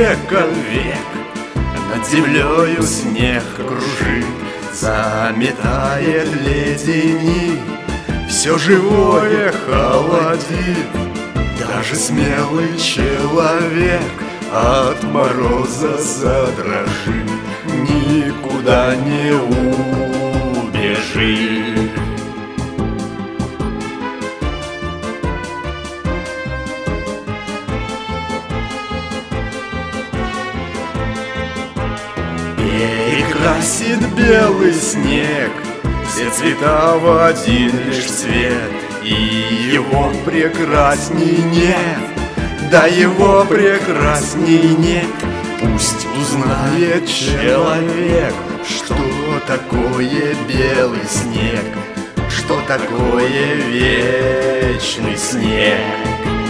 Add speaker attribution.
Speaker 1: века век. Над землею снег кружит, заметает ледени, все живое холодит. Даже смелый человек от мороза задрожит, никуда не убежит. Перекрасит белый снег все цвета в один лишь цвет, и его прекрасней нет, да его прекрасней нет. Пусть узнает человек, что такое белый снег, что такое вечный снег.